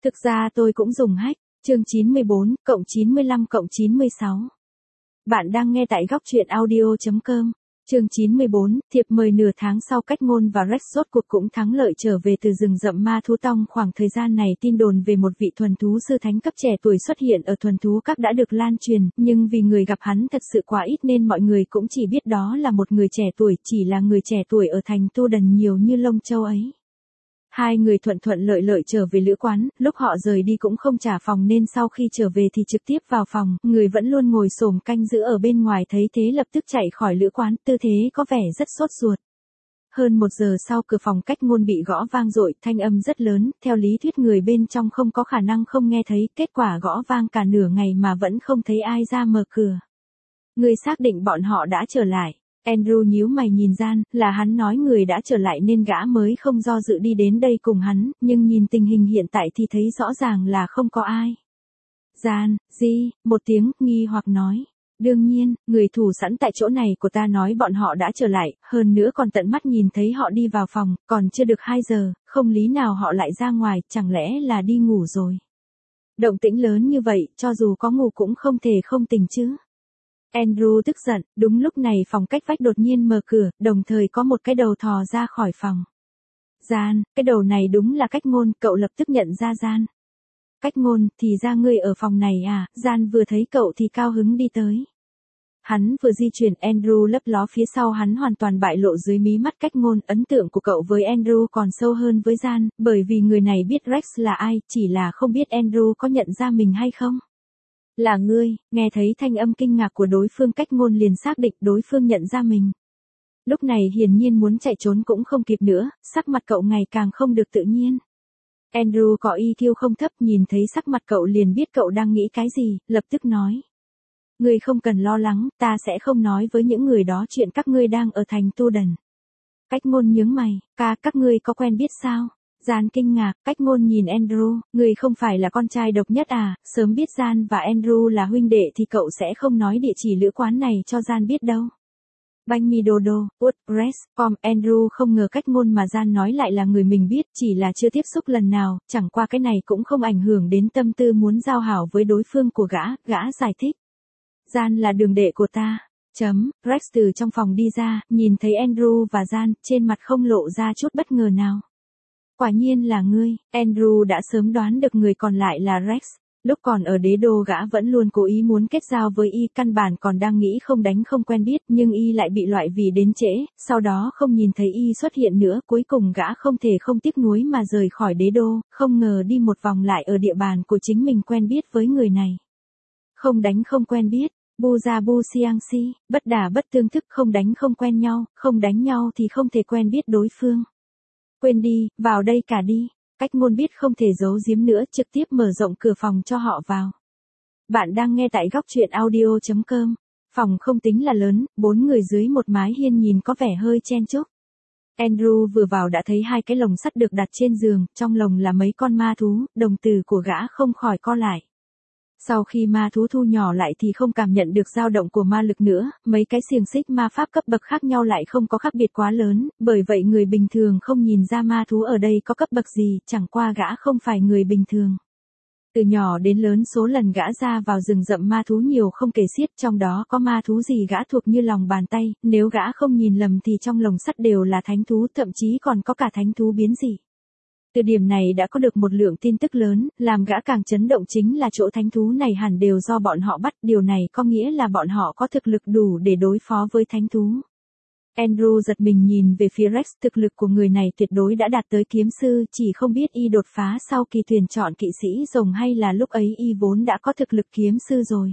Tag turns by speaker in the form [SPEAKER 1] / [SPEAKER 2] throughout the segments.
[SPEAKER 1] Thực ra tôi cũng dùng hack. Chương 94, cộng 95 cộng 96. Bạn đang nghe tại góc truyện audio.com. Chương 94, thiệp mời nửa tháng sau Cách Ngôn và Rex rốt cuộc cũng thắng lợi trở về từ rừng rậm ma thú tông. Khoảng thời gian này tin đồn về một vị thuần thú sư thánh cấp trẻ tuổi xuất hiện ở thuần thú các đã được lan truyền, nhưng vì người gặp hắn thật sự quá ít nên mọi người cũng chỉ biết đó là một người trẻ tuổi, chỉ là người trẻ tuổi ở thành Tu Đần nhiều như lông châu ấy. Hai người thuận thuận lợi lợi trở về lữ quán, lúc họ rời đi cũng không trả phòng nên sau khi trở về thì trực tiếp vào phòng, người vẫn luôn ngồi xổm canh giữ ở bên ngoài thấy thế lập tức chạy khỏi lữ quán, tư thế có vẻ rất sốt ruột. Hơn 1 giờ sau cửa phòng Cách Ngôn bị gõ vang dội, thanh âm rất lớn, theo lý thuyết người bên trong không có khả năng không nghe thấy, kết quả gõ vang cả nửa ngày mà vẫn không thấy ai ra mở cửa. Người xác định bọn họ đã trở lại. Andrew nhíu mày nhìn Gian, là hắn nói người đã trở lại nên gã mới không do dự đi đến đây cùng hắn, nhưng nhìn tình hình hiện tại thì thấy rõ ràng là không có ai. Gian, gì, một tiếng, nghi hoặc nói. Đương nhiên, người thủ sẵn tại chỗ này của ta nói bọn họ đã trở lại, hơn nữa còn tận mắt nhìn thấy họ đi vào phòng, còn chưa được 2 giờ, không lý nào họ lại ra ngoài, chẳng lẽ là đi ngủ rồi. Động tĩnh lớn như vậy, cho dù có ngủ cũng không thể không tỉnh chứ. Andrew tức giận, đúng lúc này phòng cách vách đột nhiên mở cửa, đồng thời có một cái đầu thò ra khỏi phòng. Gian, cái đầu này đúng là Cách Ngôn, cậu lập tức nhận ra Gian. Cách Ngôn, thì ra ngươi ở phòng này à, Gian vừa thấy cậu thì cao hứng đi tới. Hắn vừa di chuyển, Andrew lấp ló phía sau hắn hoàn toàn bại lộ dưới mí mắt Cách Ngôn, ấn tượng của cậu với Andrew còn sâu hơn với Gian, bởi vì người này biết Rex là ai, chỉ là không biết Andrew có nhận ra mình hay không. Là ngươi, nghe thấy thanh âm kinh ngạc của đối phương Cách Ngôn liền xác định đối phương nhận ra mình. Lúc này hiển nhiên muốn chạy trốn cũng không kịp nữa, sắc mặt cậu ngày càng không được tự nhiên. Andrew có EQ không thấp, nhìn thấy sắc mặt cậu liền biết cậu đang nghĩ cái gì, lập tức nói. Ngươi không cần lo lắng, ta sẽ không nói với những người đó chuyện các ngươi đang ở thành Tu Đần. Cách Ngôn nhướng mày, các ngươi có quen biết sao? Gian kinh ngạc, Cách Ngôn nhìn Andrew, người không phải là con trai độc nhất à, sớm biết Gian và Andrew là huynh đệ thì cậu sẽ không nói địa chỉ lữ quán này cho Gian biết đâu. Banh mi dodo, WordPress.com, Andrew không ngờ Cách Ngôn mà Gian nói lại là người mình biết, chỉ là chưa tiếp xúc lần nào, chẳng qua cái này cũng không ảnh hưởng đến tâm tư muốn giao hảo với đối phương của gã giải thích. Gian là đường đệ của ta. Rex từ trong phòng đi ra, nhìn thấy Andrew và Gian, trên mặt không lộ ra chút bất ngờ nào. Quả nhiên là ngươi, Andrew đã sớm đoán được người còn lại là Rex. Lúc còn ở Đế Đô gã vẫn luôn cố ý muốn kết giao với y, căn bản còn đang nghĩ không đánh không quen biết, nhưng y lại bị loại vì đến trễ, sau đó không nhìn thấy y xuất hiện nữa, cuối cùng gã không thể không tiếc nuối mà rời khỏi Đế Đô, không ngờ đi một vòng lại ở địa bàn của chính mình quen biết với người này. Không đánh không quen biết, bu ra bu siang si, bất đả bất tương thức, không đánh không quen nhau, không đánh nhau thì không thể quen biết đối phương. Quên đi, vào đây cả đi. Cách Ngôn biết không thể giấu giếm nữa, trực tiếp mở rộng cửa phòng cho họ vào. Bạn đang nghe tại góc truyện audio.com. Phòng không tính là lớn, 4 người dưới một mái hiên nhìn có vẻ hơi chen chúc. Andrew vừa vào đã thấy 2 cái lồng sắt được đặt trên giường, trong lồng là mấy con ma thú, đồng tử của gã không khỏi co lại. Sau khi ma thú thu nhỏ lại thì không cảm nhận được dao động của ma lực nữa, mấy cái xiềng xích ma pháp cấp bậc khác nhau lại không có khác biệt quá lớn, bởi vậy người bình thường không nhìn ra ma thú ở đây có cấp bậc gì, chẳng qua gã không phải người bình thường. Từ nhỏ đến lớn số lần gã ra vào rừng rậm ma thú nhiều không kể xiết, trong đó có ma thú gì gã thuộc như lòng bàn tay, nếu gã không nhìn lầm thì trong lồng sắt đều là thánh thú, thậm chí còn có cả thánh thú biến dị. Từ điểm này đã có được một lượng tin tức lớn, làm gã càng chấn động chính là chỗ thánh thú này hẳn đều do bọn họ bắt, điều này có nghĩa là bọn họ có thực lực đủ để đối phó với thánh thú. Andrew giật mình nhìn về phía Rex, thực lực của người này tuyệt đối đã đạt tới kiếm sư, chỉ không biết y đột phá sau kỳ tuyển chọn kỵ sĩ rồng hay là lúc ấy y vốn đã có thực lực kiếm sư rồi.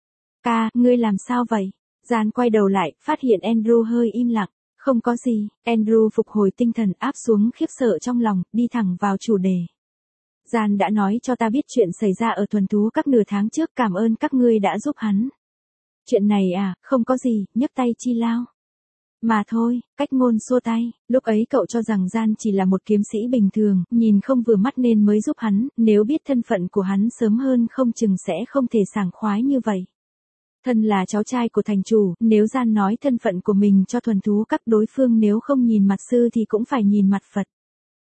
[SPEAKER 1] Ngươi làm sao vậy? Gian quay đầu lại, phát hiện Andrew hơi im lặng. Không có gì, Andrew phục hồi tinh thần áp xuống khiếp sợ trong lòng, đi thẳng vào chủ đề. Gian đã nói cho ta biết chuyện xảy ra ở thuần thú các nửa tháng trước, cảm ơn các ngươi đã giúp hắn. Chuyện này à, không có gì, nhấc tay chi lao. Mà thôi, Cách Ngôn xua tay, lúc ấy cậu cho rằng Gian chỉ là một kiếm sĩ bình thường, nhìn không vừa mắt nên mới giúp hắn, nếu biết thân phận của hắn sớm hơn không chừng sẽ không thể sảng khoái như vậy. Thân là cháu trai của thành chủ, nếu Gian nói thân phận của mình cho thuần thú các đối phương nếu không nhìn mặt sư thì cũng phải nhìn mặt Phật.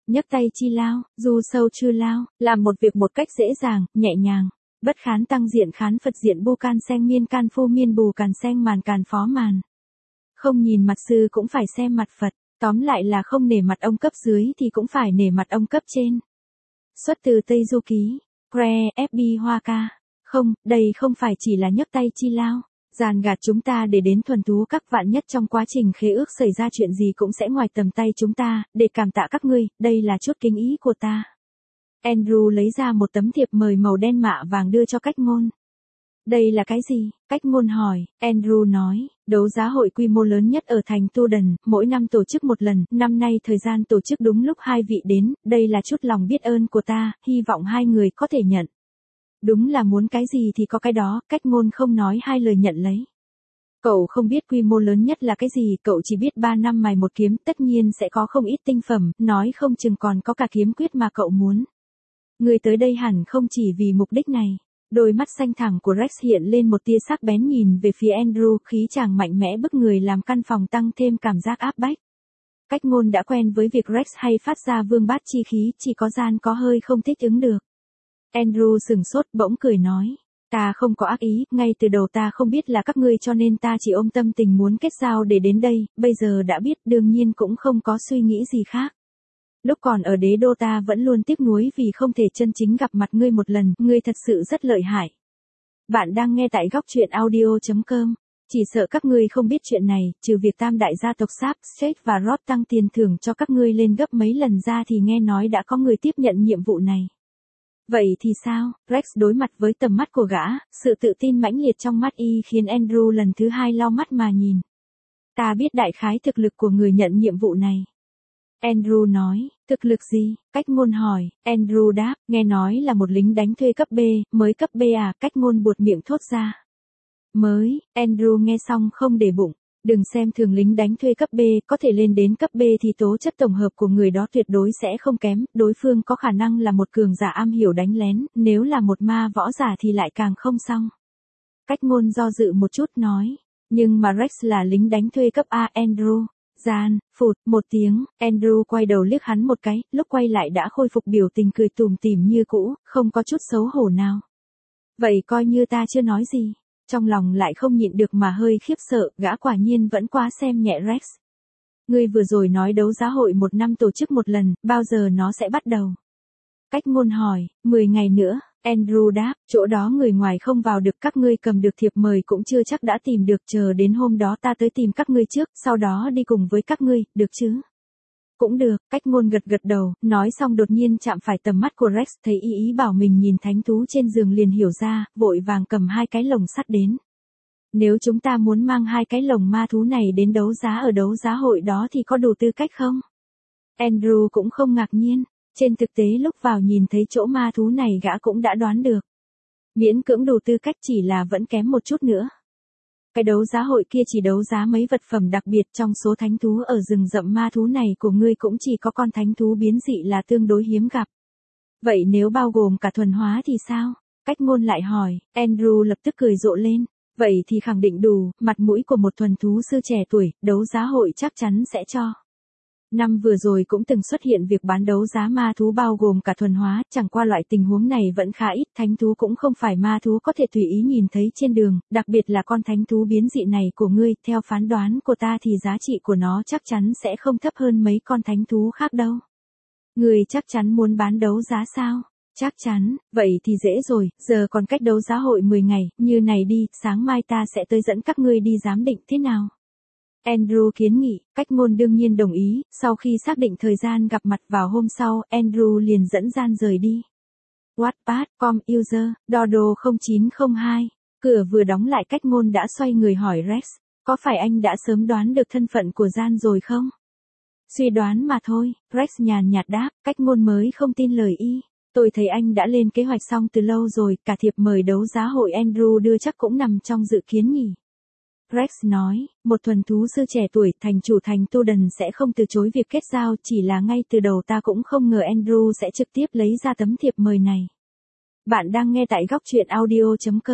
[SPEAKER 1] Nhấc tay chi lao, du sâu chư lao, làm một việc một cách dễ dàng, nhẹ nhàng. Bất khán tăng diện khán Phật diện bu can sen miên can phô miên bù càn sen màn càn phó màn. Không nhìn mặt sư cũng phải xem mặt Phật, tóm lại là không nể mặt ông cấp dưới thì cũng phải nể mặt ông cấp trên. Xuất từ Tây Du Ký, Pre, FB Hoa Ca. Không, đây không phải chỉ là nhấc tay chi lao, giàn gạt chúng ta để đến thuần thú các vạn nhất trong quá trình khế ước xảy ra chuyện gì cũng sẽ ngoài tầm tay chúng ta, để cảm tạ các ngươi, đây là chút kính ý của ta. Andrew lấy ra một tấm thiệp mời màu đen mạ vàng đưa cho Cách Ngôn. Đây là cái gì? Cách Ngôn hỏi. Andrew nói, đấu giá hội quy mô lớn nhất ở thành Tuden, mỗi năm tổ chức một lần, năm nay thời gian tổ chức đúng lúc hai vị đến, đây là chút lòng biết ơn của ta, hy vọng hai người có thể nhận. Đúng là muốn cái gì thì có cái đó, Cách Ngôn không nói hai lời nhận lấy. Cậu không biết quy mô lớn nhất là cái gì, cậu chỉ biết 3 năm mài một kiếm, tất nhiên sẽ có không ít tinh phẩm, nói không chừng còn có cả kiếm quyết mà cậu muốn. Người tới đây hẳn không chỉ vì mục đích này. Đôi mắt xanh thẳm của Rex hiện lên một tia sắc bén nhìn về phía Andrew, khí chàng mạnh mẽ bức người làm căn phòng tăng thêm cảm giác áp bách. Cách Ngôn đã quen với việc Rex hay phát ra vương bát chi khí, chỉ có gian có hơi không thích ứng được. Andrew sừng sốt bỗng cười nói, ta không có ác ý, ngay từ đầu ta không biết là các ngươi cho nên ta chỉ ôm tâm tình muốn kết giao để đến đây, bây giờ đã biết đương nhiên cũng không có suy nghĩ gì khác. Lúc còn ở đế đô ta vẫn luôn tiếc nuối vì không thể chân chính gặp mặt ngươi một lần, ngươi thật sự rất lợi hại. Bạn đang nghe tại góc truyện audio.com. Chỉ sợ các ngươi không biết chuyện này, trừ việc tam đại gia tộc Sap, Straight và Rod tăng tiền thưởng cho các ngươi lên gấp mấy lần ra thì nghe nói đã có người tiếp nhận nhiệm vụ này. Vậy thì sao? Rex đối mặt với tầm mắt của gã, sự tự tin mãnh liệt trong mắt y khiến Andrew lần thứ hai lau mắt mà nhìn. Ta biết đại khái thực lực của người nhận nhiệm vụ này. Andrew nói, thực lực gì? Cách Ngôn hỏi. Andrew đáp, nghe nói là một lính đánh thuê cấp B, mới cấp B à? Cách Ngôn buột miệng thốt ra. Mới, Andrew nghe xong không để bụng. Đừng xem thường lính đánh thuê cấp B, có thể lên đến cấp B thì tố chất tổng hợp của người đó tuyệt đối sẽ không kém, đối phương có khả năng là một cường giả am hiểu đánh lén, nếu là một ma võ giả thì lại càng không xong. Cách Ngôn do dự một chút nói, nhưng mà Rex là lính đánh thuê cấp A. Andrew. Gian, phụt, một tiếng, Andrew quay đầu liếc hắn một cái, lúc quay lại đã khôi phục biểu tình cười tủm tỉm như cũ, không có chút xấu hổ nào. Vậy coi như ta chưa nói gì. Trong lòng lại không nhịn được mà hơi khiếp sợ, gã quả nhiên vẫn quá xem nhẹ Rex. Ngươi vừa rồi nói đấu giá hội một năm tổ chức một lần, bao giờ nó sẽ bắt đầu? Cách Ngôn hỏi, 10 ngày nữa, Andrew đáp, chỗ đó người ngoài không vào được, các ngươi cầm được thiệp mời cũng chưa chắc đã tìm được, chờ đến hôm đó ta tới tìm các ngươi trước, sau đó đi cùng với các ngươi, được chứ? Cũng được, Cách Ngôn gật gật đầu, nói xong đột nhiên chạm phải tầm mắt của Rex, thấy ý bảo mình nhìn thánh thú trên giường liền hiểu ra, vội vàng cầm 2 cái lồng sắt đến. Nếu chúng ta muốn mang 2 cái lồng ma thú này đến đấu giá ở đấu giá hội đó thì có đủ tư cách không? Andrew cũng không ngạc nhiên, trên thực tế lúc vào nhìn thấy chỗ ma thú này gã cũng đã đoán được. Miễn cưỡng đủ tư cách chỉ là vẫn kém một chút nữa. Cái đấu giá hội kia chỉ đấu giá mấy vật phẩm đặc biệt, trong số thánh thú ở rừng rậm ma thú này của ngươi cũng chỉ có con thánh thú biến dị là tương đối hiếm gặp. Vậy nếu bao gồm cả thuần hóa thì sao? Cách Ngôn lại hỏi. Andrew lập tức cười rộ lên. Vậy thì khẳng định đủ, mặt mũi của một thuần thú sư trẻ tuổi, đấu giá hội chắc chắn sẽ cho. Năm vừa rồi cũng từng xuất hiện việc bán đấu giá ma thú bao gồm cả thuần hóa, chẳng qua loại tình huống này vẫn khá ít, thánh thú cũng không phải ma thú có thể tùy ý nhìn thấy trên đường, đặc biệt là con thánh thú biến dị này của ngươi, theo phán đoán của ta thì giá trị của nó chắc chắn sẽ không thấp hơn mấy con thánh thú khác đâu. Ngươi chắc chắn muốn bán đấu giá sao? Chắc chắn, vậy thì dễ rồi, giờ còn cách đấu giá hội 10 ngày, như này đi, sáng mai ta sẽ tới dẫn các ngươi đi giám định thế nào? Andrew kiến nghị, Cách Ngôn đương nhiên đồng ý, sau khi xác định thời gian gặp mặt vào hôm sau, Andrew liền dẫn gian rời đi. Wattpad, com user, Dodo 0902, cửa vừa đóng lại Cách Ngôn đã xoay người hỏi Rex, có phải anh đã sớm đoán được thân phận của gian rồi không? Suy đoán mà thôi, Rex nhàn nhạt đáp, Cách Ngôn mới không tin lời y. Tôi thấy anh đã lên kế hoạch xong từ lâu rồi, cả thiệp mời đấu giá hội Andrew đưa chắc cũng nằm trong dự kiến nhỉ. Rex nói, một thuần thú sư trẻ tuổi, thành chủ thành Tuden sẽ không từ chối việc kết giao, chỉ là ngay từ đầu ta cũng không ngờ Andrew sẽ trực tiếp lấy ra tấm thiệp mời này. Bạn đang nghe tại góc truyện audio.com.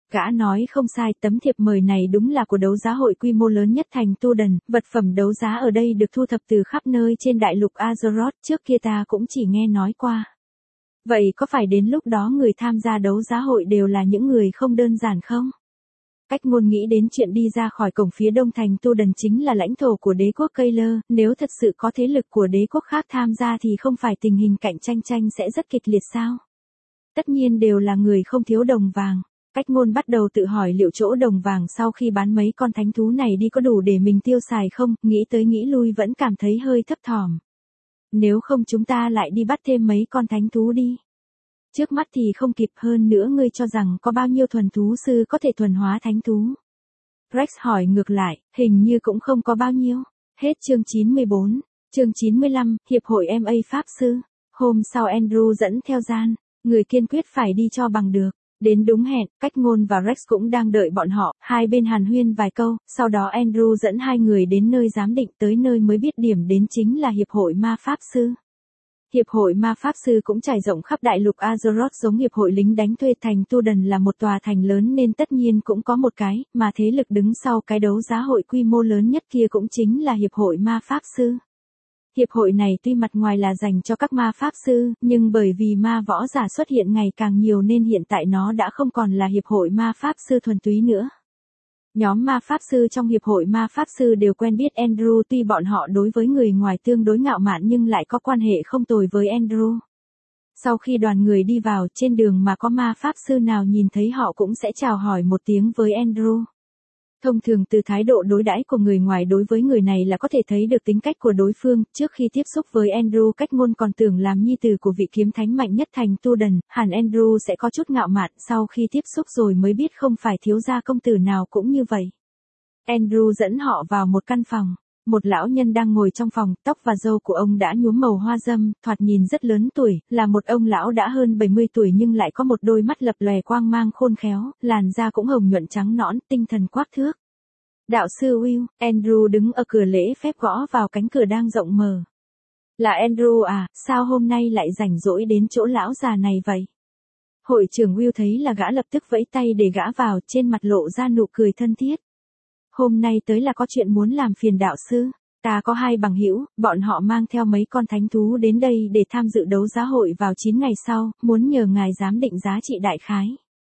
[SPEAKER 1] Gã nói không sai, tấm thiệp mời này đúng là của đấu giá hội quy mô lớn nhất thành Tu-đần, vật phẩm đấu giá ở đây được thu thập từ khắp nơi trên đại lục Azeroth, trước kia ta cũng chỉ nghe nói qua. Vậy có phải đến lúc đó người tham gia đấu giá hội đều là những người không đơn giản không? Cách ngôn nghĩ đến chuyện đi ra khỏi cổng phía đông thành Tu-đần chính là lãnh thổ của đế quốc Kayler, nếu thật sự có thế lực của đế quốc khác tham gia thì không phải tình hình cạnh tranh sẽ rất kịch liệt sao? Tất nhiên đều là người không thiếu đồng vàng. Cách ngôn bắt đầu tự hỏi liệu chỗ đồng vàng sau khi bán mấy con thánh thú này đi có đủ để mình tiêu xài không, nghĩ tới nghĩ lui vẫn cảm thấy hơi thấp thỏm. Nếu không chúng ta lại đi bắt thêm mấy con thánh thú đi. Trước mắt thì không kịp, hơn nữa ngươi cho rằng có bao nhiêu thuần thú sư có thể thuần hóa thánh thú. Rex hỏi ngược lại, hình như cũng không có bao nhiêu. Hết chương 94, chương 95, Hiệp hội MA Pháp Sư. Hôm sau Andrew dẫn theo Gian, người kiên quyết phải đi cho bằng được. Đến đúng hẹn, Cách ngôn và Rex cũng đang đợi bọn họ, hai bên hàn huyên vài câu, sau đó Andrew dẫn hai người đến nơi giám định, tới nơi mới biết điểm đến chính là Hiệp hội Ma Pháp Sư. Hiệp hội Ma Pháp Sư cũng trải rộng khắp đại lục Azeroth giống Hiệp hội lính đánh thuê thành Tu-đần là một tòa thành lớn nên tất nhiên cũng có một cái, mà thế lực đứng sau cái đấu giá hội quy mô lớn nhất kia cũng chính là Hiệp hội Ma Pháp Sư. Hiệp hội này tuy mặt ngoài là dành cho các ma pháp sư, nhưng bởi vì ma võ giả xuất hiện ngày càng nhiều nên hiện tại nó đã không còn là hiệp hội ma pháp sư thuần túy nữa. Nhóm ma pháp sư trong hiệp hội ma pháp sư đều quen biết Andrew, tuy bọn họ đối với người ngoài tương đối ngạo mạn nhưng lại có quan hệ không tồi với Andrew. Sau khi đoàn người đi vào, trên đường mà có ma pháp sư nào nhìn thấy họ cũng sẽ chào hỏi một tiếng với Andrew. Thông thường từ thái độ đối đãi của người ngoài đối với người này là có thể thấy được tính cách của đối phương. Trước khi tiếp xúc với Andrew, Cách ngôn còn tưởng làm nhi tử của vị kiếm thánh mạnh nhất thành Tu-đần, hẳn Andrew sẽ có chút ngạo mạn, sau khi tiếp xúc rồi mới biết không phải thiếu gia công tử nào cũng như vậy. Andrew dẫn họ vào một căn phòng. Một lão nhân đang ngồi trong phòng, tóc và râu của ông đã nhuốm màu hoa râm, thoạt nhìn rất lớn tuổi, là một ông lão đã hơn 70 tuổi nhưng lại có một đôi mắt lập lòe quang mang khôn khéo, làn da cũng hồng nhuận trắng nõn, tinh thần quắc thước. Đạo sư Will, Andrew đứng ở cửa lễ phép gõ vào cánh cửa đang rộng mở. Là Andrew à, sao hôm nay lại rảnh rỗi đến chỗ lão già này vậy? Hội trưởng Will thấy là gã lập tức vẫy tay để gã vào, trên mặt lộ ra nụ cười thân thiết. Hôm nay tới là có chuyện muốn làm phiền đạo sư. Ta có hai bằng hữu, bọn họ mang theo mấy con thánh thú đến đây để tham dự đấu giá hội vào 9 ngày sau, muốn nhờ ngài giám định giá trị đại khái.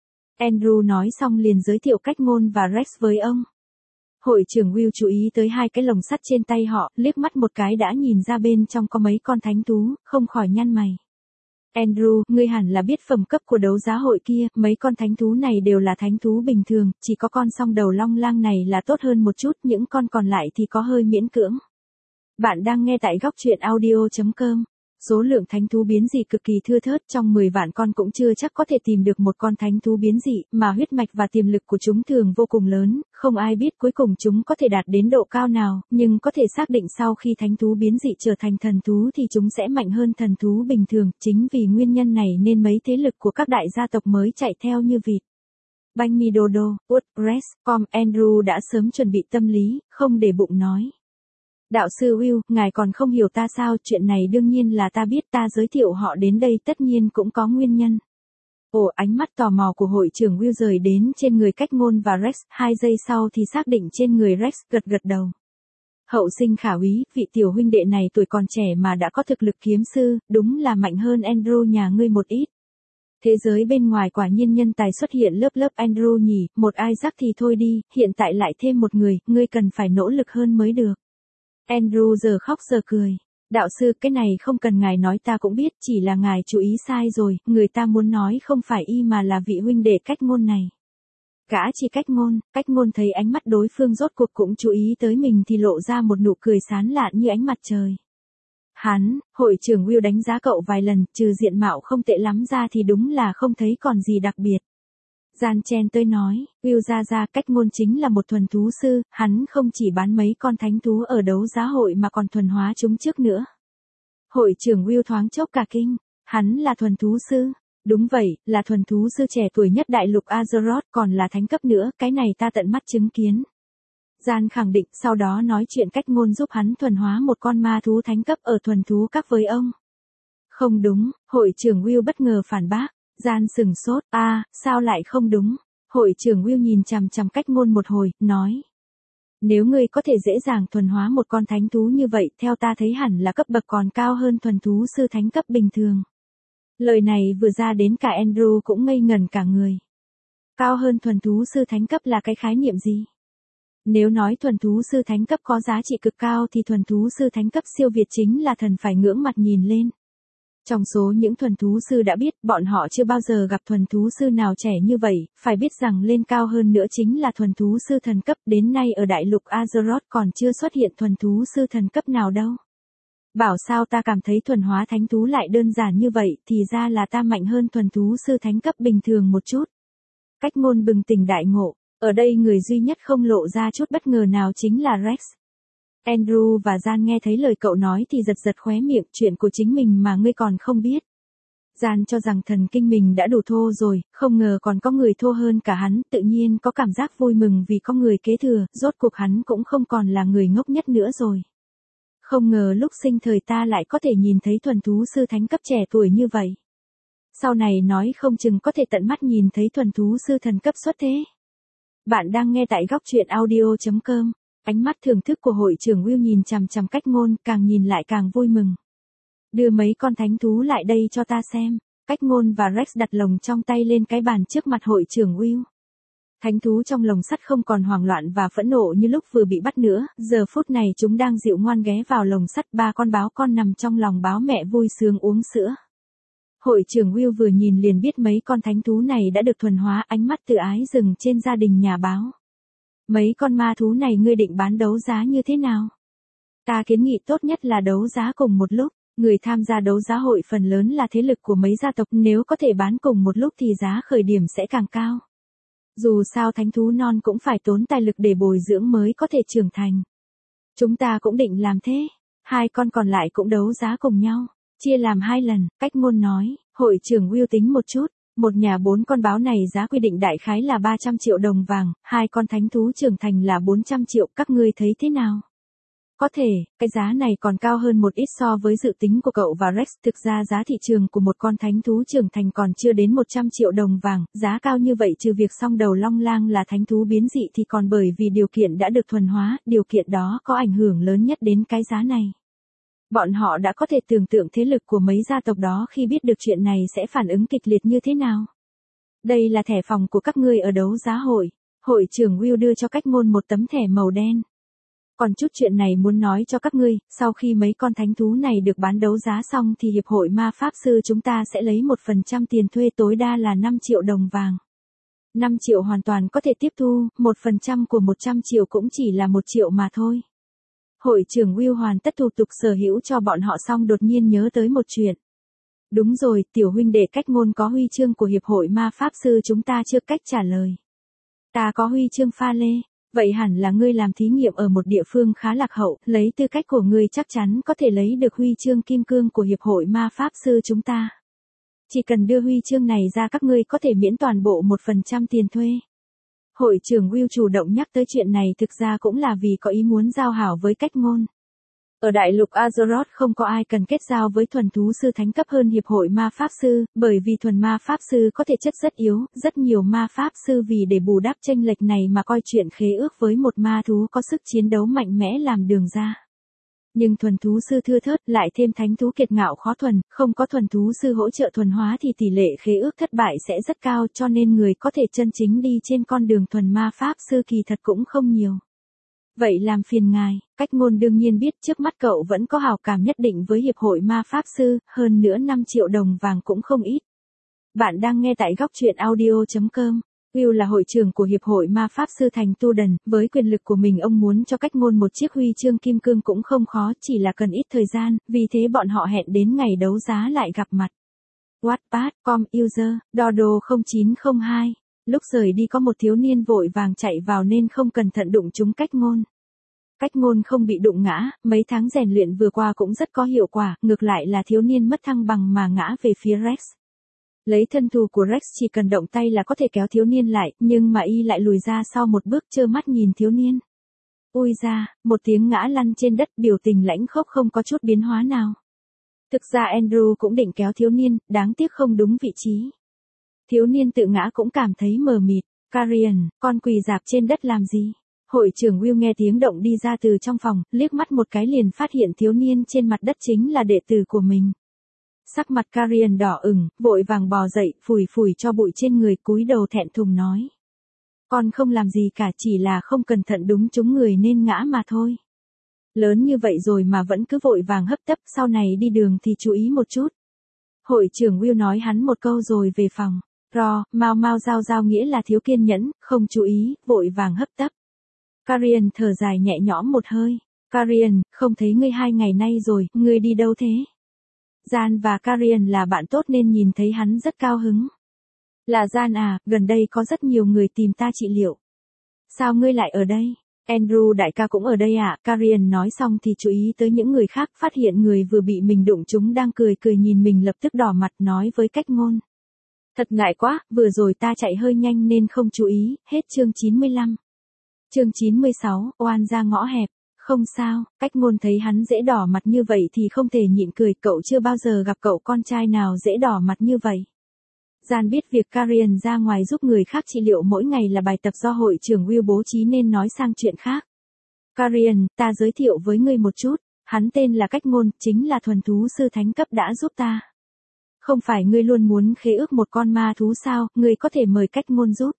[SPEAKER 1] Andrew nói xong liền giới thiệu Cách ngôn và Rex với ông. Hội trưởng Will chú ý tới hai cái lồng sắt trên tay họ, liếc mắt một cái đã nhìn ra bên trong có mấy con thánh thú, không khỏi nhăn mày. Andrew, ngươi hẳn là biết phẩm cấp của đấu giá hội kia, mấy con thánh thú này đều là thánh thú bình thường, chỉ có con song đầu long lang này là tốt hơn một chút, những con còn lại thì có hơi miễn cưỡng. Bạn đang nghe tại góc truyện audio.com. Số lượng thánh thú biến dị cực kỳ thưa thớt, trong 10 vạn con cũng chưa chắc có thể tìm được một con thánh thú biến dị, mà huyết mạch và tiềm lực của chúng thường vô cùng lớn, không ai biết cuối cùng chúng có thể đạt đến độ cao nào, nhưng có thể xác định sau khi thánh thú biến dị trở thành thần thú thì chúng sẽ mạnh hơn thần thú bình thường, chính vì nguyên nhân này nên mấy thế lực của các đại gia tộc mới chạy theo như vịt. Banh mi Dodo, Woodrest, Andrew đã sớm chuẩn bị tâm lý, không để bụng nói. Đạo sư Will, ngài còn không hiểu ta sao, chuyện này đương nhiên là ta biết, ta giới thiệu họ đến đây tất nhiên cũng có nguyên nhân. Ồ, ánh mắt tò mò của hội trưởng Will rời đến trên người Cách ngôn và Rex, 2 giây sau thì xác định trên người Rex, gật gật đầu. Hậu sinh khả úy, vị tiểu huynh đệ này tuổi còn trẻ mà đã có thực lực kiếm sư, đúng là mạnh hơn Andrew nhà ngươi một ít. Thế giới bên ngoài quả nhiên nhân tài xuất hiện lớp lớp Andrew nhỉ, một Isaac thì thôi đi, hiện tại lại thêm một người, ngươi cần phải nỗ lực hơn mới được. Andrew giờ khóc giờ cười. Đạo sư, cái này không cần ngài nói ta cũng biết, chỉ là ngài chú ý sai rồi, người ta muốn nói không phải y mà là vị huynh đệ Cách ngôn này. Gã chỉ Cách ngôn thấy ánh mắt đối phương rốt cuộc cũng chú ý tới mình thì lộ ra một nụ cười sán lạn như ánh mặt trời. Hội trưởng Will đánh giá cậu vài lần, trừ diện mạo không tệ lắm ra thì đúng là không thấy còn gì đặc biệt. Gian chen tới nói, Will ra Cách ngôn chính là một thuần thú sư, hắn không chỉ bán mấy con thánh thú ở đấu giá hội mà còn thuần hóa chúng trước nữa. Hội trưởng Will thoáng chốc cả kinh, hắn là thuần thú sư. Đúng vậy, là thuần thú sư trẻ tuổi nhất đại lục Azeroth, còn là thánh cấp nữa, cái này ta tận mắt chứng kiến. Gian khẳng định, sau đó nói chuyện Cách ngôn giúp hắn thuần hóa một con ma thú thánh cấp ở thuần thú các với ông. Không đúng, hội trưởng Will bất ngờ phản bác. Gian sừng sốt, sao lại không đúng? Hội trưởng Will nhìn chằm chằm Cách Ngôn một hồi, nói. Nếu ngươi có thể dễ dàng thuần hóa một con thánh thú như vậy, theo ta thấy hẳn là cấp bậc còn cao hơn thuần thú sư thánh cấp bình thường. Lời này vừa ra đến cả Andrew cũng ngây ngẩn cả người. Cao hơn thuần thú sư thánh cấp là cái khái niệm gì? Nếu nói thuần thú sư thánh cấp có giá trị cực cao thì thuần thú sư thánh cấp siêu việt chính là thần phải ngưỡng mặt nhìn lên. Trong số những thuần thú sư đã biết, bọn họ chưa bao giờ gặp thuần thú sư nào trẻ như vậy, phải biết rằng lên cao hơn nữa chính là thuần thú sư thần cấp, đến nay ở đại lục Azeroth còn chưa xuất hiện thuần thú sư thần cấp nào đâu. Bảo sao ta cảm thấy thuần hóa thánh thú lại đơn giản như vậy, thì ra là ta mạnh hơn thuần thú sư thánh cấp bình thường một chút. Cách Ngôn bừng tỉnh đại ngộ, ở đây người duy nhất không lộ ra chút bất ngờ nào chính là Rex. Andrew và Jan nghe thấy lời cậu nói thì giật giật khóe miệng, chuyện của chính mình mà ngươi còn không biết. Jan cho rằng thần kinh mình đã đủ thô rồi, không ngờ còn có người thô hơn cả hắn, tự nhiên có cảm giác vui mừng vì có người kế thừa, rốt cuộc hắn cũng không còn là người ngốc nhất nữa rồi. Không ngờ lúc sinh thời ta lại có thể nhìn thấy thuần thú sư thánh cấp trẻ tuổi như vậy. Sau này nói không chừng có thể tận mắt nhìn thấy thuần thú sư thần cấp xuất thế. Bạn đang nghe tại góc truyện audio.com. Ánh mắt thưởng thức của hội trưởng Will nhìn chằm chằm Cách Ngôn, càng nhìn lại càng vui mừng. Đưa mấy con thánh thú lại đây cho ta xem. Cách Ngôn và Rex đặt lồng trong tay lên cái bàn trước mặt hội trưởng Will. Thánh thú trong lồng sắt không còn hoảng loạn và phẫn nộ như lúc vừa bị bắt nữa, giờ phút này chúng đang dịu ngoan ghé vào lồng sắt, ba con báo con nằm trong lòng báo mẹ vui sướng uống sữa. Hội trưởng Will vừa nhìn liền biết mấy con thánh thú này đã được thuần hóa, ánh mắt tự ái dừng trên gia đình nhà báo. Mấy con ma thú này ngươi định bán đấu giá như thế nào? Ta kiến nghị tốt nhất là đấu giá cùng một lúc, người tham gia đấu giá hội phần lớn là thế lực của mấy gia tộc, nếu có thể bán cùng một lúc thì giá khởi điểm sẽ càng cao. Dù sao thánh thú non cũng phải tốn tài lực để bồi dưỡng mới có thể trưởng thành. Chúng ta cũng định làm thế, hai con còn lại cũng đấu giá cùng nhau, chia làm 2 lần, Cách Ngôn nói. Hội trưởng Will tính một chút. Một nhà 4 con báo này giá quy định đại khái là 300 triệu đồng vàng, 2 con thánh thú trưởng thành là 400 triệu, các ngươi thấy thế nào? Có thể, cái giá này còn cao hơn một ít so với dự tính của cậu và Rex, thực ra giá thị trường của một con thánh thú trưởng thành còn chưa đến 100 triệu đồng vàng, giá cao như vậy trừ việc song đầu long lang là thánh thú biến dị thì còn bởi vì điều kiện đã được thuần hóa, điều kiện đó có ảnh hưởng lớn nhất đến cái giá này. Bọn họ đã có thể tưởng tượng thế lực của mấy gia tộc đó khi biết được chuyện này sẽ phản ứng kịch liệt như thế nào. Đây là thẻ phòng của các ngươi ở đấu giá hội. Hội trưởng Will đưa cho Cách Ngôn một tấm thẻ màu đen. Còn chút chuyện này muốn nói cho các ngươi, sau khi mấy con thánh thú này được bán đấu giá xong thì Hiệp hội Ma Pháp Sư chúng ta sẽ lấy 1% tiền thuê tối đa là 5 triệu đồng vàng. 5 triệu hoàn toàn có thể tiếp thu, 1% của 100 triệu cũng chỉ là 1 triệu mà thôi. Hội trưởng Will hoàn tất thủ tục sở hữu cho bọn họ xong đột nhiên nhớ tới một chuyện. Đúng rồi, tiểu huynh đệ Cách Ngôn có huy chương của Hiệp hội Ma Pháp Sư chúng ta chưa cách trả lời. Ta có huy chương pha lê, vậy hẳn là ngươi làm thí nghiệm ở một địa phương khá lạc hậu, lấy tư cách của ngươi chắc chắn có thể lấy được huy chương kim cương của Hiệp hội Ma Pháp Sư chúng ta. Chỉ cần đưa huy chương này ra các ngươi có thể miễn toàn bộ 1% tiền thuê. Hội trưởng Will chủ động nhắc tới chuyện này thực ra cũng là vì có ý muốn giao hảo với Cách Ngôn. Ở đại lục Azeroth không có ai cần kết giao với thuần thú sư thánh cấp hơn Hiệp hội Ma Pháp Sư, bởi vì thuần ma pháp sư có thể chất rất yếu, rất nhiều ma pháp sư vì để bù đắp chênh lệch này mà coi chuyện khế ước với một ma thú có sức chiến đấu mạnh mẽ làm đường ra. Nhưng thuần thú sư thưa thớt, lại thêm thánh thú kiệt ngạo khó thuần, không có thuần thú sư hỗ trợ thuần hóa thì tỷ lệ khế ước thất bại sẽ rất cao, cho nên người có thể chân chính đi trên con đường thuần ma pháp sư kỳ thật cũng không nhiều. Vậy làm phiền ngài, Cách Ngôn đương nhiên biết trước mắt cậu vẫn có hào cảm nhất định với Hiệp hội Ma Pháp Sư, hơn nữa 5 triệu đồng vàng cũng không ít. Bạn đang nghe tại góc truyện audio.com. Will là hội trưởng của Hiệp hội Ma Pháp Sư thành Tu Đần, với quyền lực của mình ông muốn cho Cách Ngôn một chiếc huy chương kim cương cũng không khó, chỉ là cần ít thời gian, vì thế bọn họ hẹn đến ngày đấu giá lại gặp mặt. Wattpad, com user, Dodo 0902. Lúc rời đi có một thiếu niên vội vàng chạy vào nên không cẩn thận đụng trúng Cách Ngôn. Cách Ngôn không bị đụng ngã, mấy tháng rèn luyện vừa qua cũng rất có hiệu quả, ngược lại là thiếu niên mất thăng bằng mà ngã về phía Rex. Lấy thân thủ của Rex chỉ cần động tay là có thể kéo thiếu niên lại, nhưng mà y lại lùi ra sau một bước trơ mắt nhìn thiếu niên. Ui ra, một tiếng ngã lăn trên đất, biểu tình lãnh khốc không có chút biến hóa nào. Thực ra Andrew cũng định kéo thiếu niên, đáng tiếc không đúng vị trí. Thiếu niên tự ngã cũng cảm thấy mờ mịt, Karian, con quỳ rạp trên đất làm gì? Hội trưởng Will nghe tiếng động đi ra từ trong phòng, liếc mắt một cái liền phát hiện thiếu niên trên mặt đất chính là đệ tử của mình. Sắc mặt Karian đỏ ửng, vội vàng bò dậy, phủi phủi cho bụi trên người, cúi đầu thẹn thùng nói. Con không làm gì cả, chỉ là không cẩn thận đúng trúng người nên ngã mà thôi. Lớn như vậy rồi mà vẫn cứ vội vàng hấp tấp, sau này đi đường thì chú ý một chút. Hội trưởng Will nói hắn một câu rồi về phòng. Mau mau giao nghĩa là thiếu kiên nhẫn, không chú ý, vội vàng hấp tấp. Karian thở dài nhẹ nhõm một hơi. Karian, không thấy ngươi 2 ngày nay rồi, ngươi đi đâu thế? Jan và Karian là bạn tốt nên nhìn thấy hắn rất cao hứng. Là Jan à, gần đây có rất nhiều người tìm ta trị liệu. Sao ngươi lại ở đây? Andrew đại ca cũng ở đây à? Karian nói xong thì chú ý tới những người khác, phát hiện người vừa bị mình đụng trúng đang cười cười nhìn mình lập tức đỏ mặt nói với Cách Ngôn. Thật ngại quá, vừa rồi ta chạy hơi nhanh nên không chú ý, hết chương 95. Chương 96, oan ra ngõ hẹp. Không sao, Cách Ngôn thấy hắn dễ đỏ mặt như vậy thì không thể nhịn cười, cậu chưa bao giờ gặp cậu con trai nào dễ đỏ mặt như vậy. Jan biết việc Karian ra ngoài giúp người khác trị liệu mỗi ngày là bài tập do hội trưởng Will bố trí nên nói sang chuyện khác. Karian, ta giới thiệu với ngươi một chút, hắn tên là Cách Ngôn, chính là thuần thú sư thánh cấp đã giúp ta. Không phải ngươi luôn muốn khế ước một con ma thú sao, ngươi có thể mời Cách Ngôn giúp.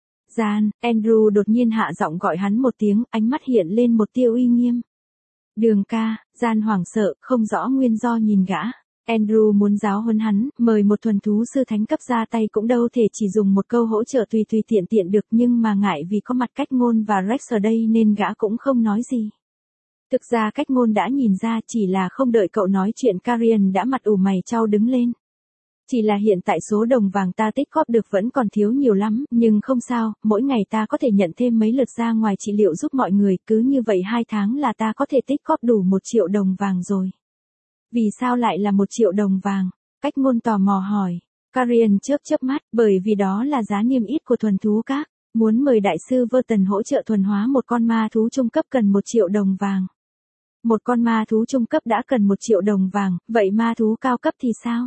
[SPEAKER 1] Jan, Andrew đột nhiên hạ giọng gọi hắn một tiếng, ánh mắt hiện lên một tia uy nghiêm. Đường ca, Jan hoảng sợ, không rõ nguyên do nhìn gã. Andrew muốn giáo huấn hắn, mời một thuần thú sư thánh cấp ra tay cũng đâu thể chỉ dùng một câu hỗ trợ tùy tiện được, nhưng mà ngại vì có mặt Cách Ngôn và Rex ở đây nên gã cũng không nói gì. Thực ra Cách Ngôn đã nhìn ra, chỉ là không đợi cậu nói chuyện Karian đã mặt ủ mày chau đứng lên. Chỉ là hiện tại số đồng vàng ta tích góp được vẫn còn thiếu nhiều lắm, nhưng không sao, mỗi ngày ta có thể nhận thêm mấy lượt ra ngoài trị liệu giúp mọi người, cứ như vậy 2 tháng là ta có thể tích góp đủ 1 triệu đồng vàng rồi. Vì sao lại là 1 triệu đồng vàng? Cách Ngôn tò mò hỏi. Karian chớp mắt, bởi vì đó là giá niêm yết của thuần thú các. Muốn mời đại sư Verton hỗ trợ thuần hóa một con ma thú trung cấp cần 1 triệu đồng vàng. Một con ma thú trung cấp đã cần 1 triệu đồng vàng, vậy ma thú cao cấp thì sao?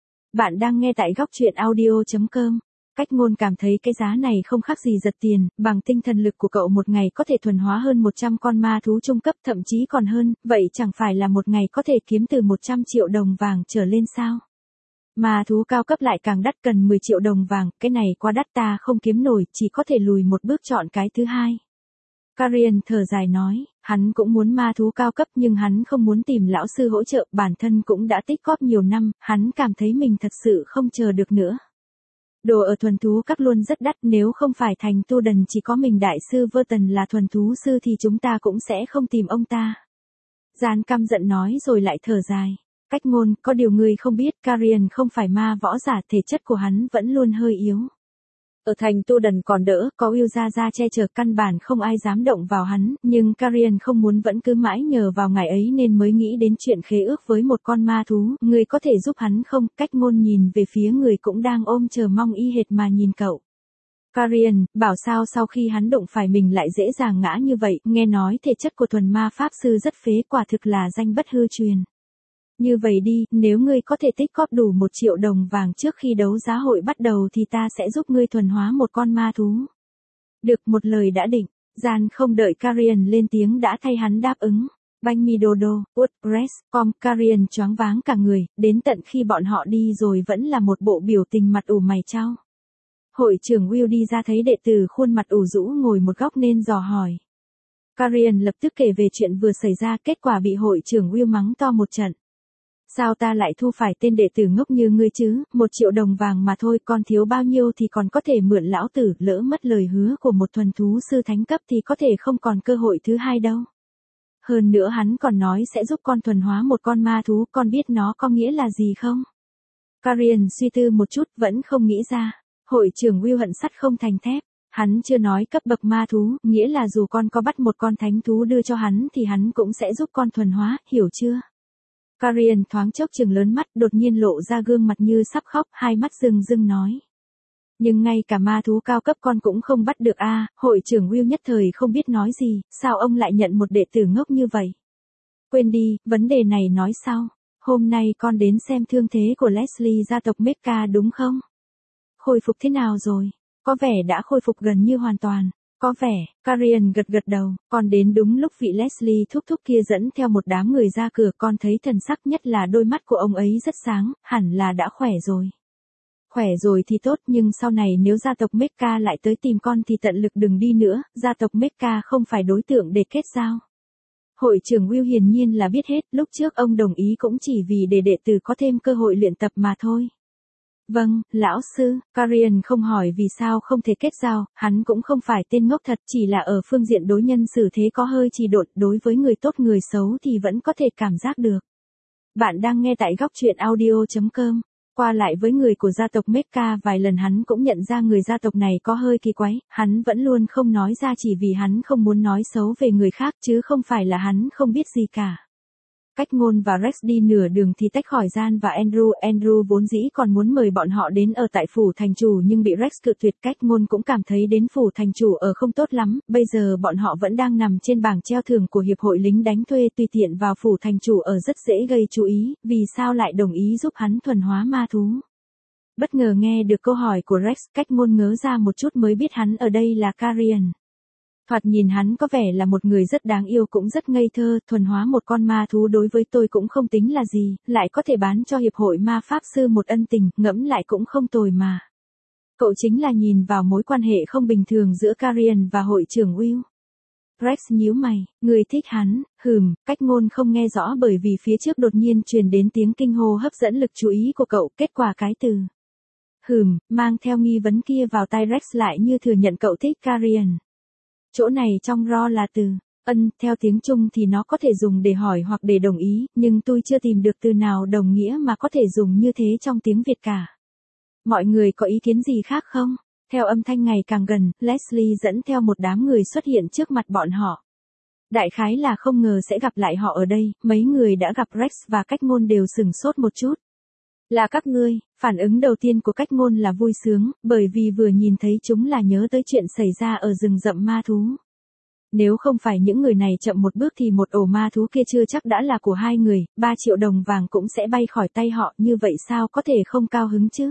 [SPEAKER 1] Bạn đang nghe tại góc truyện audio.com. Cách Ngôn cảm thấy cái giá này không khác gì giật tiền, bằng tinh thần lực của cậu một ngày có thể thuần hóa hơn 100 con ma thú trung cấp, thậm chí còn hơn, vậy chẳng phải là một ngày có thể kiếm từ 100 triệu đồng vàng trở lên sao? Ma thú cao cấp lại càng đắt, cần 10 triệu đồng vàng, cái này quá đắt ta không kiếm nổi, chỉ có thể lùi một bước chọn cái thứ hai. Karian thở dài nói, hắn cũng muốn ma thú cao cấp nhưng hắn không muốn tìm lão sư hỗ trợ, bản thân cũng đã tích góp nhiều năm, hắn cảm thấy mình thật sự không chờ được nữa. Đồ ở thuần thú các luôn rất đắt, nếu không phải thành tu đần chỉ có mình đại sư Verton là thuần thú sư thì chúng ta cũng sẽ không tìm ông ta. Jan căm giận nói rồi lại thở dài. Cách Ngôn, có điều ngươi không biết, Karian không phải ma võ giả, thể chất của hắn vẫn luôn hơi yếu. Ở thành tu đần còn đỡ, có Will ra che chở căn bản không ai dám động vào hắn, nhưng Karian không muốn vẫn cứ mãi nhờ vào ngài ấy nên mới nghĩ đến chuyện khế ước với một con ma thú, người có thể giúp hắn không? Cách Ngôn nhìn về phía người cũng đang ôm chờ mong y hệt mà nhìn cậu. Karian, bảo sao sau khi hắn đụng phải mình lại dễ dàng ngã như vậy, nghe nói thể chất của thuần ma pháp sư rất phế, quả thực là danh bất hư truyền. Như vậy đi, nếu ngươi có thể tích góp đủ 1 triệu đồng vàng trước khi đấu giá hội bắt đầu thì ta sẽ giúp ngươi thuần hóa một con ma thú. Được, một lời đã định. Jan không đợi Karian lên tiếng đã thay hắn đáp ứng. Banh mi dodo, Woodrest, Karian choáng váng cả người, đến tận khi bọn họ đi rồi vẫn là một bộ biểu tình mặt ủ mày chau. Hội trưởng Will đi ra thấy đệ tử khuôn mặt ủ rũ ngồi một góc nên dò hỏi. Karian lập tức kể về chuyện vừa xảy ra, kết quả bị hội trưởng Will mắng to một trận. Sao ta lại thu phải tên đệ tử ngốc như ngươi chứ, 1 triệu đồng vàng mà thôi, con thiếu bao nhiêu thì còn có thể mượn lão tử, lỡ mất lời hứa của một thuần thú sư thánh cấp thì có thể không còn cơ hội thứ hai đâu. Hơn nữa hắn còn nói sẽ giúp con thuần hóa một con ma thú, con biết nó có nghĩa là gì không? Karian suy tư một chút vẫn không nghĩ ra. Hội trưởng Will hận sắt không thành thép. Hắn chưa nói cấp bậc ma thú, nghĩa là dù con có bắt một con thánh thú đưa cho hắn thì hắn cũng sẽ giúp con thuần hóa, hiểu chưa? Karian thoáng chốc trừng lớn mắt, đột nhiên lộ ra gương mặt như sắp khóc, hai mắt rưng rưng nói. Nhưng ngay cả ma thú cao cấp con cũng không bắt được a. Hội trưởng Will nhất thời không biết nói gì, sao ông lại nhận một đệ tử ngốc như vậy? Quên đi, vấn đề này nói sau. Hôm nay con đến xem thương thế của Leslie gia tộc Mecca đúng không? Khôi phục thế nào rồi? Có vẻ đã khôi phục gần như hoàn toàn. Có vẻ, Karian gật gật đầu, còn đến đúng lúc vị Leslie thúc thúc kia dẫn theo một đám người ra cửa, con thấy thần sắc nhất là đôi mắt của ông ấy rất sáng, hẳn là đã khỏe rồi. Khỏe rồi thì tốt, nhưng sau này nếu gia tộc Mecca lại tới tìm con thì tận lực đừng đi nữa, gia tộc Mecca không phải đối tượng để kết giao. Hội trưởng Will hiển nhiên là biết hết, lúc trước ông đồng ý cũng chỉ vì để đệ tử có thêm cơ hội luyện tập mà thôi. Vâng, lão sư, Karian không hỏi vì sao không thể kết giao, hắn cũng không phải tên ngốc thật, chỉ là ở phương diện đối nhân xử thế có hơi trì độn, đối với người tốt người xấu thì vẫn có thể cảm giác được. Bạn đang nghe tại góc truyện audio.com. Qua lại với người của gia tộc Mecca vài lần hắn cũng nhận ra người gia tộc này có hơi kỳ quái, hắn vẫn luôn không nói ra chỉ vì hắn không muốn nói xấu về người khác chứ không phải là hắn không biết gì cả. Cách Ngôn và Rex đi nửa đường thì tách khỏi Jan và Andrew vốn dĩ còn muốn mời bọn họ đến ở tại phủ thành chủ nhưng bị Rex cự tuyệt. Cách Ngôn cũng cảm thấy đến phủ thành chủ ở không tốt lắm, bây giờ bọn họ vẫn đang nằm trên bảng treo thưởng của hiệp hội lính đánh thuê, tùy tiện vào phủ thành chủ ở rất dễ gây chú ý, vì sao lại đồng ý giúp hắn thuần hóa ma thú. Bất ngờ nghe được câu hỏi của Rex, Cách Ngôn ngớ ra một chút mới biết hắn ở đây là Karian. Thoạt nhìn hắn có vẻ là một người rất đáng yêu cũng rất ngây thơ, thuần hóa một con ma thú đối với tôi cũng không tính là gì, lại có thể bán cho hiệp hội ma pháp sư một ân tình, ngẫm lại cũng không tồi mà. Cậu chính là nhìn vào mối quan hệ không bình thường giữa Karian và hội trưởng Will. Rex nhíu mày, người thích hắn, Cách Ngôn không nghe rõ bởi vì phía trước đột nhiên truyền đến tiếng kinh hô hấp dẫn lực chú ý của cậu, kết quả cái từ mang theo nghi vấn kia vào tai Rex lại như thừa nhận cậu thích Karian. Chỗ này trong ro là từ theo tiếng Trung thì nó có thể dùng để hỏi hoặc để đồng ý, nhưng tôi chưa tìm được từ nào đồng nghĩa mà có thể dùng như thế trong tiếng Việt cả. Mọi người có ý kiến gì khác không? Theo âm thanh ngày càng gần, Leslie dẫn theo một đám người xuất hiện trước mặt bọn họ. Đại khái là không ngờ sẽ gặp lại họ ở đây, mấy người đã gặp Rex và Cách Ngôn đều sửng sốt một chút. Là các ngươi, phản ứng đầu tiên của Cách Ngôn là vui sướng, bởi vì vừa nhìn thấy chúng là nhớ tới chuyện xảy ra ở rừng rậm ma thú. Nếu không phải những người này chậm một bước thì một ổ ma thú kia chưa chắc đã là của hai người, 3 triệu đồng vàng cũng sẽ bay khỏi tay họ, như vậy sao có thể không cao hứng chứ?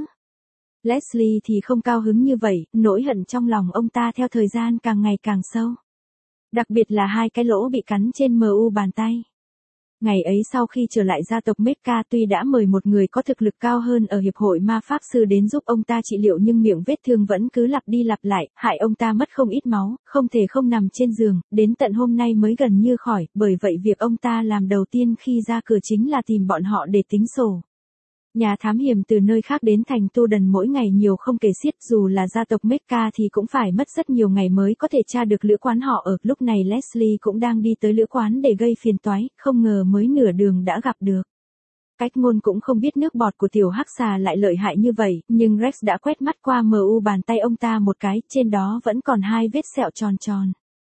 [SPEAKER 1] Leslie thì không cao hứng như vậy, nỗi hận trong lòng ông ta theo thời gian càng ngày càng sâu. Đặc biệt là 2 cái lỗ bị cắn trên mu bàn tay. Ngày ấy sau khi trở lại gia tộc Mecca tuy đã mời một người có thực lực cao hơn ở hiệp hội ma pháp sư đến giúp ông ta trị liệu nhưng miệng vết thương vẫn cứ lặp đi lặp lại, hại ông ta mất không ít máu, không thể không nằm trên giường, đến tận hôm nay mới gần như khỏi, bởi vậy việc ông ta làm đầu tiên khi ra cửa chính là tìm bọn họ để tính sổ. Nhà thám hiểm từ nơi khác đến thành Tu Đần mỗi ngày nhiều không kể xiết, dù là gia tộc Mecca thì cũng phải mất rất nhiều ngày mới có thể tra được lữ quán họ ở. Lúc này Leslie cũng đang đi tới lữ quán để gây phiền toái, không ngờ mới nửa đường đã gặp được. Cách Ngôn cũng không biết nước bọt của tiểu hắc xà lại lợi hại như vậy, nhưng Rex đã quét mắt qua mu bàn tay ông ta một cái, trên đó vẫn còn 2 vết sẹo tròn tròn.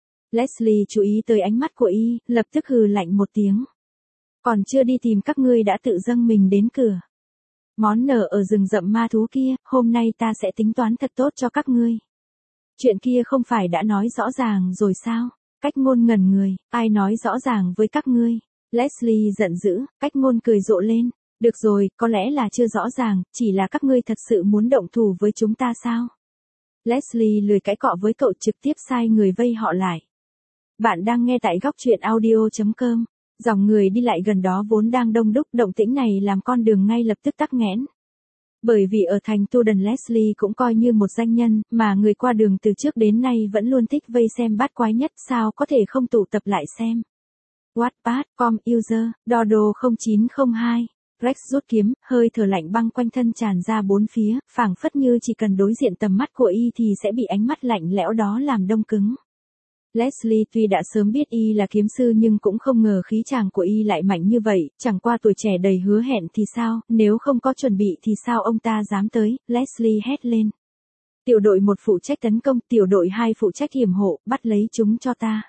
[SPEAKER 1] Leslie chú ý tới ánh mắt của y, lập tức hừ lạnh một tiếng. Còn chưa đi tìm các ngươi đã tự dâng mình đến cửa. Món nợ ở rừng rậm ma thú kia, hôm nay ta sẽ tính toán thật tốt cho các ngươi. Chuyện kia không phải đã nói rõ ràng rồi sao? Cách Ngôn ngẩn người, ai nói rõ ràng với các ngươi? Leslie giận dữ, Cách Ngôn cười rộ lên. Được rồi, có lẽ là chưa rõ ràng, chỉ là các ngươi thật sự muốn động thủ với chúng ta sao? Leslie lười cãi cọ với cậu, trực tiếp sai người vây họ lại. Bạn đang nghe tại góc truyện audio.com. Dòng người đi lại gần đó vốn đang đông đúc, động tĩnh này làm con đường ngay lập tức tắc nghẽn. Bởi vì ở thành Tu Đần Leslie cũng coi như một danh nhân, mà người qua đường từ trước đến nay vẫn luôn thích vây xem bát quái nhất, sao có thể không tụ tập lại xem. Wattpad, com user, Dodo 0902. Rex rút kiếm, hơi thở lạnh băng quanh thân tràn ra bốn phía, phảng phất như chỉ cần đối diện tầm mắt của y thì sẽ bị ánh mắt lạnh lẽo đó làm đông cứng. Leslie tuy đã sớm biết y là kiếm sư nhưng cũng không ngờ khí chàng của y lại mạnh như vậy, chẳng qua tuổi trẻ đầy hứa hẹn thì sao, nếu không có chuẩn bị thì sao ông ta dám tới, Leslie hét lên. Tiểu đội 1 phụ trách tấn công, tiểu đội 2 phụ trách hiểm hộ, bắt lấy chúng cho ta.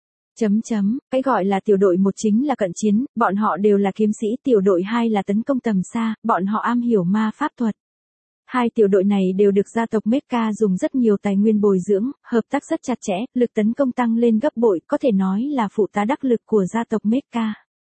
[SPEAKER 1] Cái gọi là tiểu đội 1 chính là cận chiến, bọn họ đều là kiếm sĩ, tiểu đội 2 là tấn công tầm xa, bọn họ am hiểu ma pháp thuật. 2 tiểu đội này đều được gia tộc Mecca dùng rất nhiều tài nguyên bồi dưỡng, hợp tác rất chặt chẽ, lực tấn công tăng lên gấp bội, có thể nói là phụ tá đắc lực của gia tộc Mecca.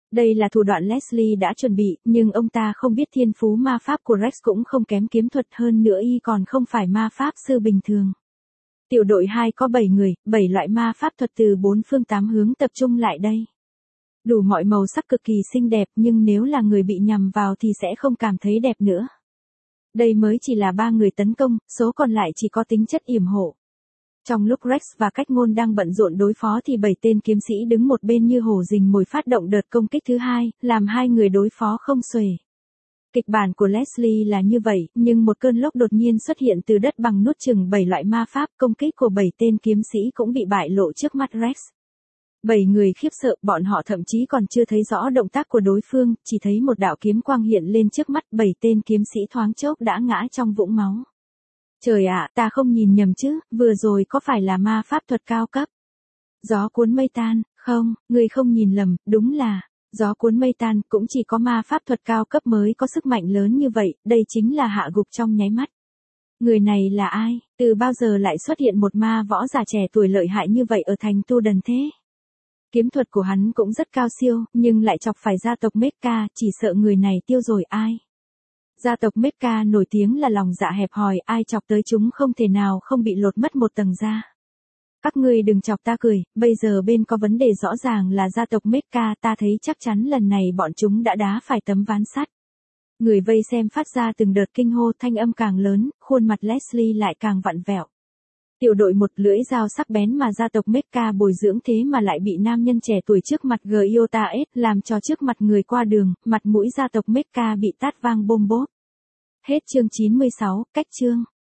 [SPEAKER 1] Đây là thủ đoạn Leslie đã chuẩn bị, nhưng ông ta không biết thiên phú ma pháp của Rex cũng không kém kiếm thuật, hơn nữa y còn không phải ma pháp sư bình thường. Tiểu đội 2 có 7 người, 7 loại ma pháp thuật từ 4 phương 8 hướng tập trung lại đây. Đủ mọi màu sắc cực kỳ xinh đẹp, nhưng nếu là người bị nhằm vào thì sẽ không cảm thấy đẹp nữa. Đây mới chỉ là 3 người tấn công, số còn lại chỉ có tính chất yểm hộ. Trong lúc Rex và Cách Ngôn đang bận rộn đối phó thì 7 tên kiếm sĩ đứng một bên như hổ rình mồi phát động đợt công kích thứ hai, làm hai người đối phó không xuể. Kịch bản của Leslie là như vậy, nhưng một cơn lốc đột nhiên xuất hiện từ đất bằng nuốt chửng 7 loại ma pháp, công kích của 7 tên kiếm sĩ cũng bị bại lộ trước mắt Rex. 7 người khiếp sợ, bọn họ thậm chí còn chưa thấy rõ động tác của đối phương, chỉ thấy một đạo kiếm quang hiện lên trước mắt, 7 tên kiếm sĩ thoáng chốc đã ngã trong vũng máu. Trời ạ, ta không nhìn nhầm chứ, vừa rồi có phải là ma pháp thuật cao cấp? Gió cuốn mây tan, không, người không nhìn lầm, đúng là, gió cuốn mây tan, cũng chỉ có ma pháp thuật cao cấp mới có sức mạnh lớn như vậy, đây chính là hạ gục trong nháy mắt. Người này là ai, từ bao giờ lại xuất hiện một ma võ giả trẻ tuổi lợi hại như vậy ở thành Tu Đần thế? Kiếm thuật của hắn cũng rất cao siêu, nhưng lại chọc phải gia tộc Mecha, chỉ sợ người này tiêu rồi ai. Gia tộc Mecha nổi tiếng là lòng dạ hẹp hòi, ai chọc tới chúng không thể nào không bị lột mất một tầng da. Các ngươi đừng chọc ta cười, bây giờ bên có vấn đề rõ ràng là gia tộc Mecha, ta thấy chắc chắn lần này bọn chúng đã đá phải tấm ván sắt. Người vây xem phát ra từng đợt kinh hô, thanh âm càng lớn, khuôn mặt Leslie lại càng vặn vẹo. Tiểu đội một, lưỡi dao sắc bén mà gia tộc Mecha bồi dưỡng thế mà lại bị nam nhân trẻ tuổi trước mặt Giota S làm cho trước mặt người qua đường, mặt mũi gia tộc Mecha bị tát vang bôm bốp. Hết chương 96, cách chương.